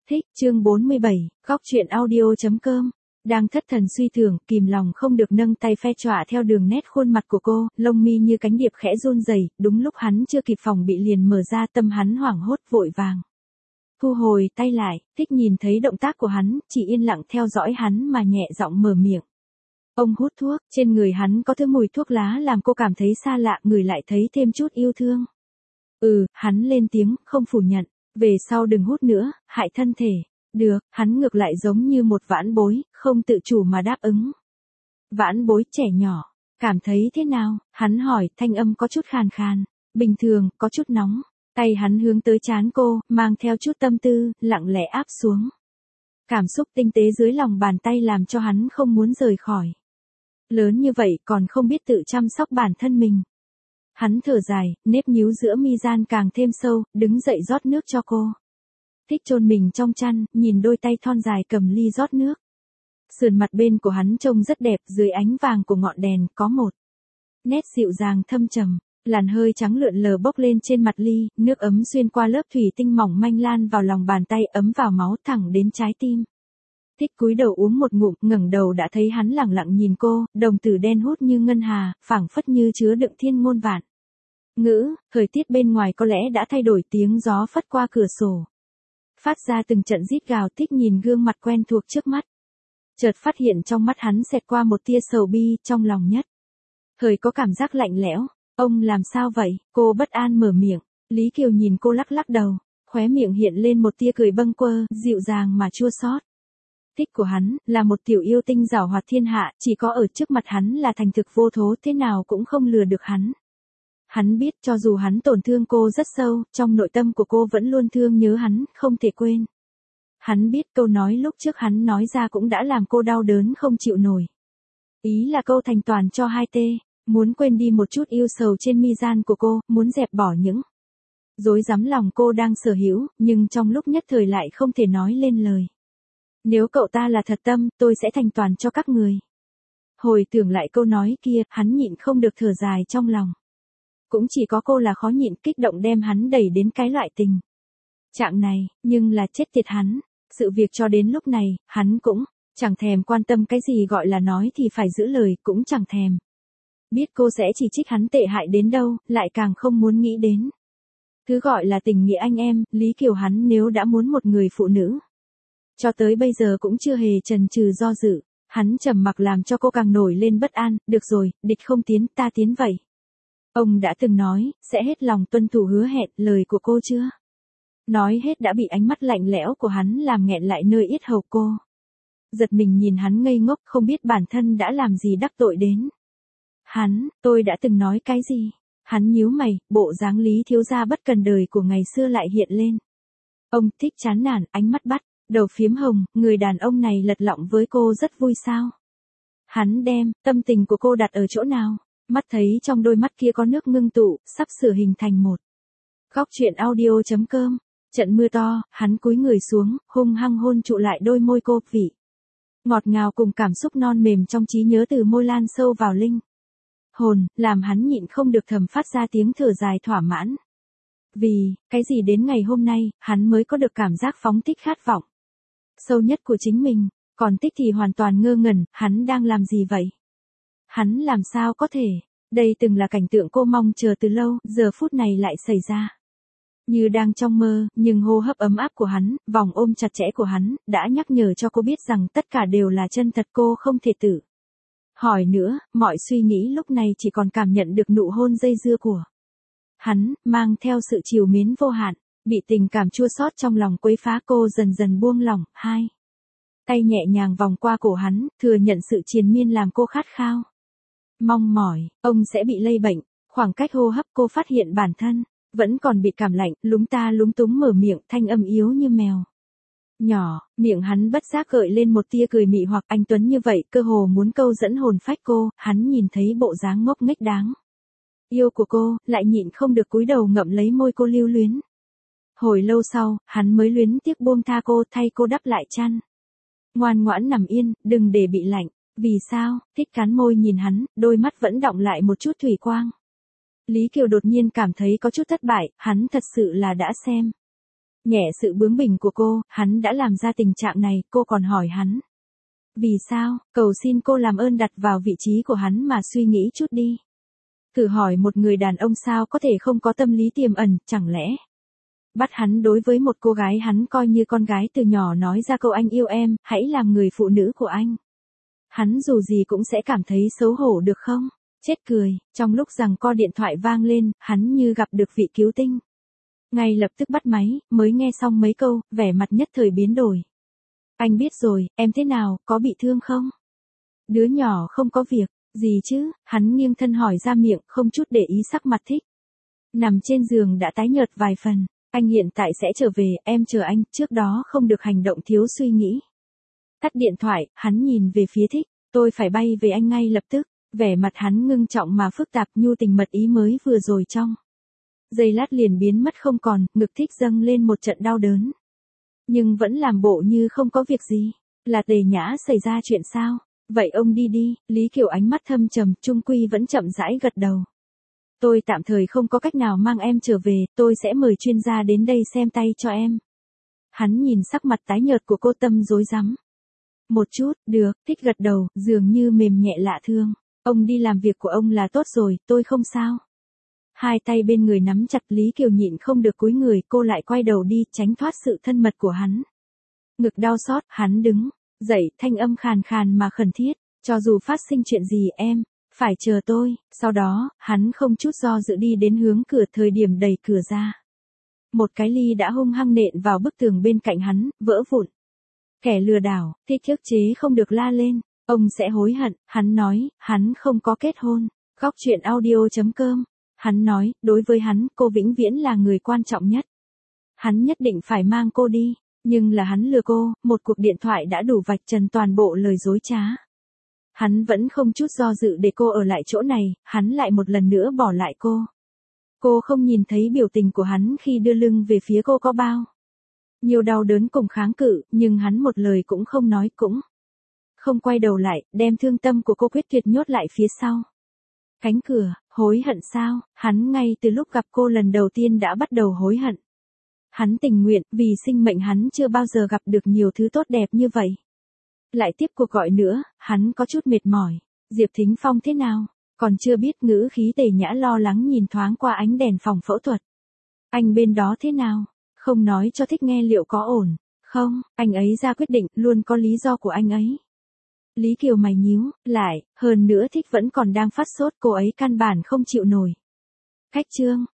Thích, chương 47, góc truyện audio.com. Đang thất thần suy tưởng, kìm lòng không được nâng tay phe chọa theo đường nét khuôn mặt của cô, lông mi như cánh điệp khẽ run rẩy, đúng lúc hắn chưa kịp phòng bị liền mở ra, tâm hắn hoảng hốt vội vàng. Thu hồi tay lại, Thích nhìn thấy động tác của hắn, chỉ yên lặng theo dõi hắn mà nhẹ giọng mở miệng. Ông hút thuốc, trên người hắn có thứ mùi thuốc lá làm cô cảm thấy xa lạ, người lại thấy thêm chút yêu thương. Hắn lên tiếng, không phủ nhận. Về sau đừng hút nữa, hại thân thể. Được, hắn ngược lại giống như một vãn bối, không tự chủ mà đáp ứng. Vãn bối trẻ nhỏ, cảm thấy thế nào? Hắn hỏi, thanh âm có chút khàn khàn. Bình thường, có chút nóng. Tay hắn hướng tới trán cô, mang theo chút tâm tư, lặng lẽ áp xuống. Cảm xúc tinh tế dưới lòng bàn tay làm cho hắn không muốn rời khỏi. Lớn như vậy còn không biết tự chăm sóc bản thân mình. Hắn thở dài, nếp nhíu giữa mi gian càng thêm sâu, đứng dậy rót nước cho cô. Thích chôn mình trong chăn, nhìn đôi tay thon dài cầm ly rót nước. Sườn mặt bên của hắn trông rất đẹp, dưới ánh vàng của ngọn đèn có một nét dịu dàng thâm trầm, làn hơi trắng lượn lờ bốc lên trên mặt ly, nước ấm xuyên qua lớp thủy tinh mỏng manh lan vào lòng bàn tay, ấm vào máu thẳng đến trái tim. Thích cúi đầu uống một ngụm, ngẩng đầu đã thấy hắn lẳng lặng nhìn cô, đồng tử đen hút như ngân hà, phảng phất như chứa đựng thiên ngôn vạn ngữ. Thời tiết bên ngoài có lẽ đã thay đổi, tiếng gió phất qua cửa sổ, phát ra từng trận rít gào. Thích nhìn gương mặt quen thuộc trước mắt, chợt phát hiện trong mắt hắn xẹt qua một tia sầu bi, trong lòng nhất thời có cảm giác lạnh lẽo. Ông làm sao vậy? Cô bất an mở miệng. Lý Kiều nhìn cô lắc lắc đầu, khóe miệng hiện lên một tia cười bâng quơ, dịu dàng mà chua xót. Thích của hắn là một tiểu yêu tinh giảo hoạt thiên hạ, chỉ có ở trước mặt hắn là thành thực vô thố, thế nào cũng không lừa được hắn. Hắn biết cho dù hắn tổn thương cô rất sâu, trong nội tâm của cô vẫn luôn thương nhớ hắn, không thể quên. Hắn biết câu nói lúc trước hắn nói ra cũng đã làm cô đau đớn không chịu nổi. Ý là câu thành toàn cho hai tê, muốn quên đi một chút yêu sầu trên mi gian của cô, muốn dẹp bỏ những rối rắm lòng cô đang sở hữu, nhưng trong lúc nhất thời lại không thể nói lên lời. Nếu cậu ta là thật tâm, tôi sẽ thành toàn cho các người. Hồi tưởng lại câu nói kia, hắn nhịn không được thở dài trong lòng. Cũng chỉ có cô là khó nhịn, kích động đem hắn đẩy đến cái loại tình trạng này, nhưng là chết tiệt hắn. Sự việc cho đến lúc này, hắn cũng chẳng thèm quan tâm cái gì gọi là nói thì phải giữ lời, cũng chẳng thèm biết cô sẽ chỉ trích hắn tệ hại đến đâu, lại càng không muốn nghĩ đến thứ gọi là tình nghĩa anh em. Lý Kiều hắn nếu đã muốn một người phụ nữ, cho tới bây giờ cũng chưa hề chần chừ do dự. Hắn trầm mặc làm cho cô càng nổi lên bất an. Được rồi, địch không tiến, ta tiến vậy. Ông đã từng nói, sẽ hết lòng tuân thủ hứa hẹn, lời của cô chưa nói hết đã bị ánh mắt lạnh lẽo của hắn làm nghẹn lại nơi yết hầu cô. Giật mình nhìn hắn ngây ngốc, không biết bản thân đã làm gì đắc tội đến hắn. Tôi đã từng nói cái gì? Hắn nhíu mày, bộ dáng Lý thiếu gia bất cần đời của ngày xưa lại hiện lên. Ông Thích chán nản, ánh mắt bắt đầu phiếm hồng, người đàn ông này lật lọng với cô rất vui sao? Hắn đem tâm tình của cô đặt ở chỗ nào? Mắt thấy trong đôi mắt kia có nước ngưng tụ, sắp sửa hình thành một góc truyện audio.com. Trận mưa to, hắn cúi người xuống, hung hăng hôn trụ lại đôi môi cô, vị ngọt ngào cùng cảm xúc non mềm trong trí nhớ từ môi lan sâu vào linh hồn, làm hắn nhịn không được thầm phát ra tiếng thở dài thỏa mãn. Vì cái gì đến ngày hôm nay, hắn mới có được cảm giác phóng thích khát vọng sâu nhất của chính mình. Còn Tích thì hoàn toàn ngơ ngẩn, hắn đang làm gì vậy? Hắn làm sao có thể? Đây từng là cảnh tượng cô mong chờ từ lâu, giờ phút này lại xảy ra. Như đang trong mơ, nhưng hô hấp ấm áp của hắn, vòng ôm chặt chẽ của hắn, đã nhắc nhở cho cô biết rằng tất cả đều là chân thật. Cô không thể tự hỏi nữa, mọi suy nghĩ lúc này chỉ còn cảm nhận được nụ hôn dây dưa của hắn, mang theo sự trìu mến vô hạn. Bị tình cảm chua xót trong lòng quấy phá, cô dần dần buông lỏng, hai tay nhẹ nhàng vòng qua cổ hắn, thừa nhận sự triền miên làm cô khát khao. Mong mỏi, ông sẽ bị lây bệnh. Khoảng cách hô hấp cô phát hiện bản thân vẫn còn bị cảm lạnh, lúng ta lúng túng mở miệng, thanh âm yếu như mèo nhỏ. Miệng hắn bất giác gợi lên một tia cười mị hoặc. Anh tuấn như vậy, cơ hồ muốn câu dẫn hồn phách cô. Hắn nhìn thấy bộ dáng ngốc nghếch đáng yêu của cô, lại nhịn không được cúi đầu ngậm lấy môi cô lưu luyến. Hồi lâu sau, hắn mới luyến tiếc buông tha cô, thay cô đắp lại chăn. Ngoan ngoãn nằm yên, đừng để bị lạnh. Vì sao? Thích cắn môi nhìn hắn, đôi mắt vẫn đọng lại một chút thủy quang. Lý Kiều đột nhiên cảm thấy có chút thất bại, hắn thật sự là đã xem Nhẹ sự bướng bỉnh của cô, hắn đã làm ra tình trạng này, cô còn hỏi hắn. Vì sao, cầu xin cô làm ơn đặt vào vị trí của hắn mà suy nghĩ chút đi. Thử hỏi một người đàn ông sao có thể không có tâm lý tiềm ẩn, chẳng lẽ bắt hắn đối với một cô gái hắn coi như con gái từ nhỏ nói ra câu anh yêu em, hãy làm người phụ nữ của anh. Hắn dù gì cũng sẽ cảm thấy xấu hổ được không? Chết cười, trong lúc giằng co điện thoại vang lên, hắn như gặp được vị cứu tinh. Ngay lập tức bắt máy, mới nghe xong mấy câu, vẻ mặt nhất thời biến đổi. Anh biết rồi, em thế nào, có bị thương không? Đứa nhỏ không có việc, gì chứ, hắn nghiêng thân hỏi ra miệng, không chút để ý sắc mặt Thích. Nằm trên giường đã tái nhợt vài phần, anh hiện tại sẽ trở về, em chờ anh, trước đó không được hành động thiếu suy nghĩ. Tắt điện thoại, hắn nhìn về phía Thích, tôi phải bay về anh ngay lập tức, vẻ mặt hắn ngưng trọng mà phức tạp nhu tình mật ý mới vừa rồi trong. Giây lát liền biến mất không còn, ngực Thích dâng lên một trận đau đớn. Nhưng vẫn làm bộ như không có việc gì, là Tề Nhã xảy ra chuyện sao? Vậy ông đi đi, Lý Kiều ánh mắt thâm trầm, trung quy vẫn chậm rãi gật đầu. Tôi tạm thời không có cách nào mang em trở về, tôi sẽ mời chuyên gia đến đây xem tay cho em. Hắn nhìn sắc mặt tái nhợt của cô, tâm rối rắm. Một chút, được, Thích gật đầu, dường như mềm nhẹ lạ thương. Ông đi làm việc của ông là tốt rồi, tôi không sao. Hai tay bên người nắm chặt, Lý Kiều nhịn không được cúi người, cô lại quay đầu đi, tránh thoát sự thân mật của hắn. Ngực đau xót, hắn đứng dậy, thanh âm khàn khàn mà khẩn thiết, cho dù phát sinh chuyện gì em, phải chờ tôi. Sau đó, hắn không chút do dự đi đến hướng cửa, thời điểm đẩy cửa ra. Một cái ly đã hung hăng nện vào bức tường bên cạnh hắn, vỡ vụn. Kẻ lừa đảo, Thích ức chế không được la lên, ông sẽ hối hận, hắn nói, hắn không có kết hôn. Góc truyện audio.com, hắn nói, đối với hắn, cô vĩnh viễn là người quan trọng nhất. Hắn nhất định phải mang cô đi, nhưng là hắn lừa cô, một cuộc điện thoại đã đủ vạch trần toàn bộ lời dối trá. Hắn vẫn không chút do dự để cô ở lại chỗ này, hắn lại một lần nữa bỏ lại cô. Cô không nhìn thấy biểu tình của hắn khi đưa lưng về phía cô có bao nhiều đau đớn cùng kháng cự, nhưng hắn một lời cũng không nói, cũng không quay đầu lại, đem thương tâm của cô quyết tuyệt nhốt lại phía sau. Cánh cửa, hối hận sao? Hắn ngay từ lúc gặp cô lần đầu tiên đã bắt đầu hối hận. Hắn tình nguyện, vì sinh mệnh hắn chưa bao giờ gặp được nhiều thứ tốt đẹp như vậy. Lại tiếp cuộc gọi nữa, hắn có chút mệt mỏi. Diệp Thính Phong thế nào? Còn chưa biết, ngữ khí Tề Nhã lo lắng nhìn thoáng qua ánh đèn phòng phẫu thuật. Anh bên đó thế nào? Không nói cho Thích nghe liệu có ổn. Không, anh ấy ra quyết định, luôn có lý do của anh ấy. Lý Kiều mày nhíu lại, hơn nữa Thích vẫn còn đang phát sốt, cô ấy căn bản không chịu nổi. Khách trương,